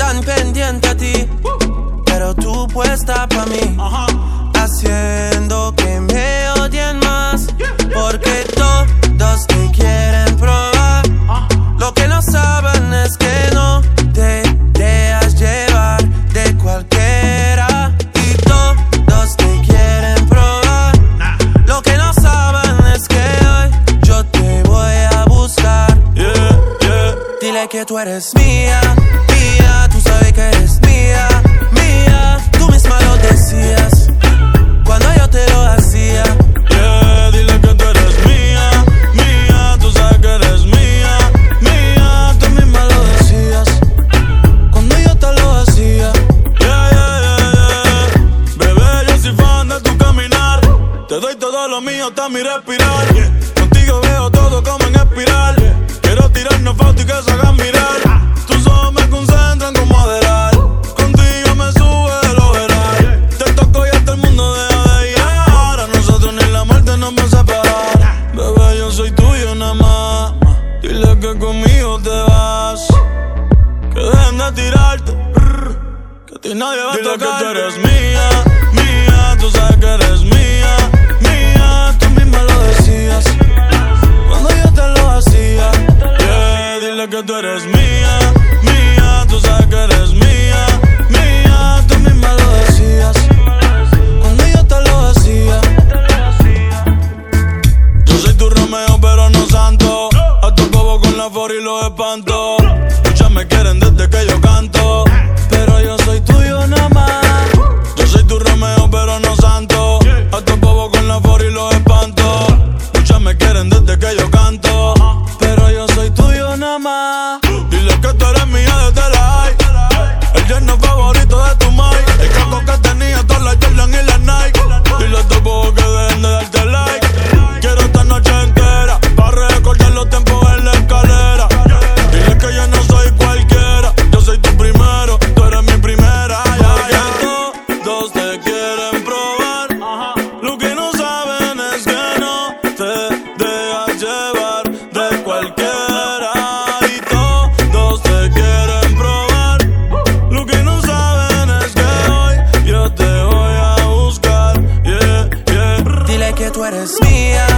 tan pendiente a ti, pero tú puesta pa' mí, haciendo que me odien más, porque todos te quieren probar. Lo que no saben es que no te dejas llevar de cualquiera, y todos te quieren probar. Lo que no saben es que hoy yo te voy a buscar. Dile que tú eres mía, mía, tú sabes que eres mía, mía. Tú misma lo decías cuando yo te lo hacía. Dile que tú eres mía, mía, tú sabes que eres mía, mía. Tú misma lo decías cuando yo te lo hacía. Bebé, yo soy fan de tu caminar. Te doy todo lo mío hasta mi respirar. Contigo veo todo como en espiral. Quiero tirarnos fotos y que se hagan mirar. Tus ojos me concentran como Adderall. Contigo me sube el overall. Te toco y hasta el mundo deja de llegar. A nosotros ni la muerte nos va a separar. Bebé, yo soy tuyo nada más. Dile que conmigo te vas. Que dejen de tirarte. Que a ti nadie va a tocar. Dile que tú eres mía, mía. Tú sabes que eres mía, mía. Tú misma lo decías cuando yo te lo hacía. Dile que tú eres mía, mía. Tú sabes que eres mía, mía. Tú misma lo decías cuando yo te lo hacía. Yo soy tu Romeo pero no santo. A tu bobo con la for y los espanto. Muchas me quieren desde que yo canto, pero yo soy tuyo nada más. Yo soy tu Romeo pero no santo. A tu bobo con la for y los espanto. Muchas me quieren desde que yo canto, pero yo soy tuyo nada más. Dile que tú eres mía desde la high. El yerno favorito de tu mai. El caco que tenía todas las Jordan y las Nike. Dile a tu bobo que dejen de darte like. Quiero esta noche entera para recordar los tiempos en la escalera. Dile que yo no soy cualquiera. Yo soy tu primero, tú eres mi primera. Todos te quieren probar. Lo que no saben es que no te dejas llevar de cualquiera. Y todos te quieren probar. Lo que no saben es que hoy yo te voy a buscar. Dile que tú eres mía,